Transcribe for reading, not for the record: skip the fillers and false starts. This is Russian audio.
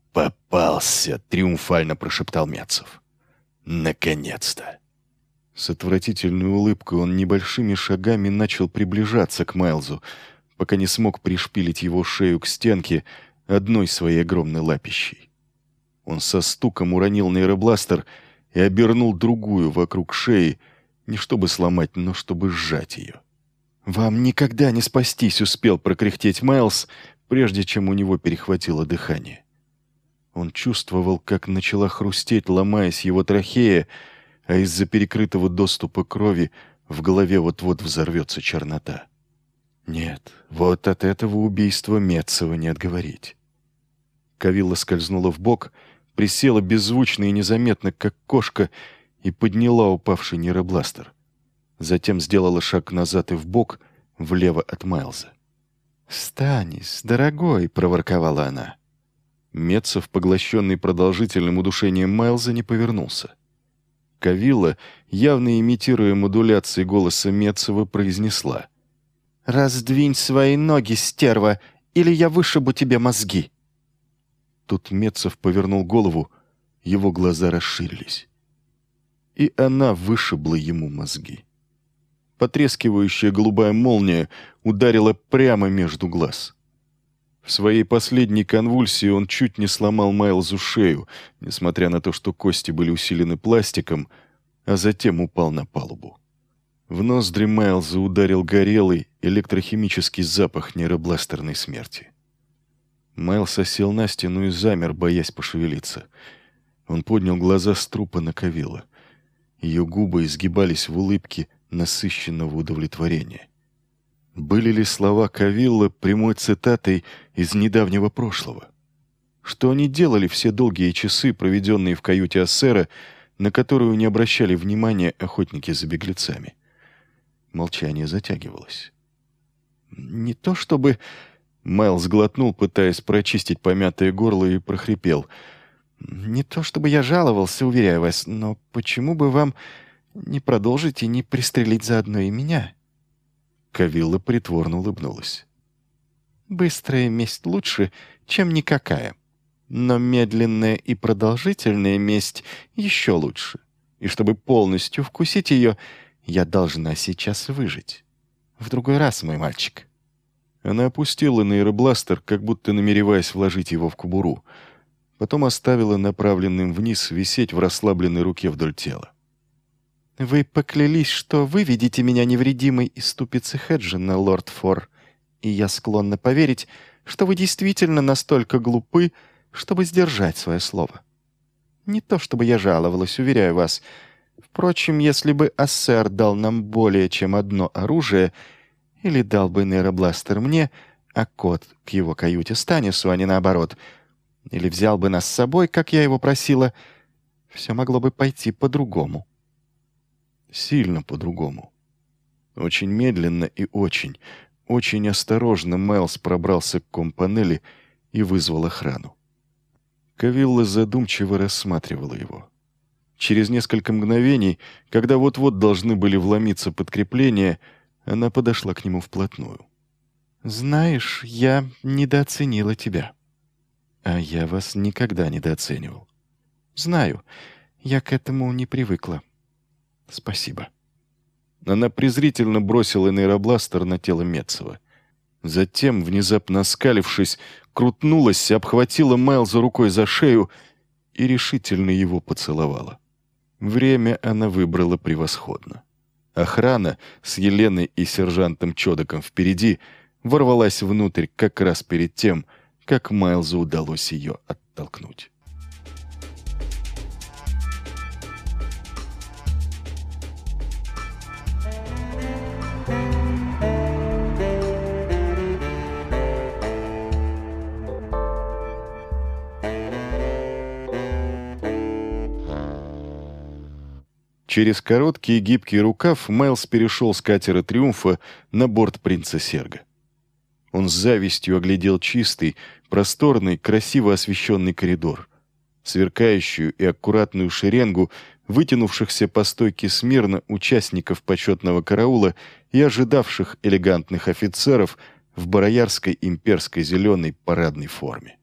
«Попался!» — триумфально прошептал Мецов. «Наконец-то!» С отвратительной улыбкой он небольшими шагами начал приближаться к Майлзу, пока не смог пришпилить его шею к стенке одной своей огромной лапищей. Он со стуком уронил нейробластер и обернул другую вокруг шеи, не чтобы сломать, но чтобы сжать ее. «Вам никогда не спастись!» — успел прокряхтеть Майлз, прежде чем у него перехватило дыхание. Он чувствовал, как начала хрустеть, ломаясь его трахея, а из-за перекрытого доступа крови в голове вот-вот взорвется чернота. Нет, вот от этого убийства Мецова не отговорить. Кавилла скользнула вбок, присела беззвучно и незаметно, как кошка, и подняла упавший нейробластер. Затем сделала шаг назад и вбок, влево от Майлза. «Станис, дорогой!» — проворковала она. Мецов, поглощенный продолжительным удушением Майлза, не повернулся. Кавилла, явно имитируя модуляции голоса Мецова, произнесла: «Раздвинь свои ноги, стерва, или я вышибу тебе мозги!» Тут Мецов повернул голову, его глаза расширились. И она вышибла ему мозги. Потрескивающая голубая молния ударила прямо между глаз. В своей последней конвульсии он чуть не сломал Майлзу шею, несмотря на то, что кости были усилены пластиком, а затем упал на палубу. В ноздри Майлза ударил горелый электрохимический запах нейробластерной смерти. Майлз осел на стену и замер, боясь пошевелиться. Он поднял глаза с трупа на Кавилла. Ее губы изгибались в улыбке насыщенного удовлетворения. Были ли слова Кавилла прямой цитатой из недавнего прошлого? Что они делали все долгие часы, проведенные в каюте Ассера, на которую не обращали внимания охотники за беглецами? Молчание затягивалось. «Не то чтобы...» Майлз глотнул, пытаясь прочистить помятое горло, и прохрипел. «Не то чтобы я жаловался, уверяю вас, но почему бы вам не продолжить и не пристрелить заодно и меня?» Кавилла притворно улыбнулась. «Быстрая месть лучше, чем никакая. Но медленная и продолжительная месть еще лучше. И чтобы полностью вкусить ее, я должна сейчас выжить. В другой раз, мой мальчик». Она опустила нейробластер, как будто намереваясь вложить его в кобуру. Потом оставила направленным вниз висеть в расслабленной руке вдоль тела. «Вы поклялись, что выведете меня невредимой из ступицы Хеджина, лорд Фор, и я склонна поверить, что вы действительно настолько глупы, чтобы сдержать свое слово. Не то чтобы я жаловалась, уверяю вас. Впрочем, если бы Ассер дал нам более чем одно оружие, или дал бы нейробластер мне, а кот к его каюте Станису, а не наоборот, или взял бы нас с собой, как я его просила, все могло бы пойти по-другому». Сильно по-другому. Очень медленно и очень осторожно Майлз пробрался к ком-панели и вызвал охрану. Кавилла задумчиво рассматривала его. Через несколько мгновений, когда вот-вот должны были вломиться подкрепления, она подошла к нему вплотную. «Знаешь, я недооценила тебя». «А я вас никогда недооценивал». «Знаю, я к этому не привыкла. Спасибо». Она презрительно бросила нейробластер на тело Мецова. Затем, внезапно оскалившись, крутнулась, обхватила Майлза рукой за шею и решительно его поцеловала. Время она выбрала превосходно. Охрана с Еленой и сержантом Чодоком впереди ворвалась внутрь как раз перед тем, как Майлзу удалось ее оттолкнуть. Через короткий и гибкий рукав Майлз перешел с катера «Триумфа» на борт «Принца Серга». Он с завистью оглядел чистый, просторный, красиво освещенный коридор, сверкающую и аккуратную шеренгу вытянувшихся по стойке смирно участников почетного караула и ожидавших элегантных офицеров в бароярской имперской зеленой парадной форме.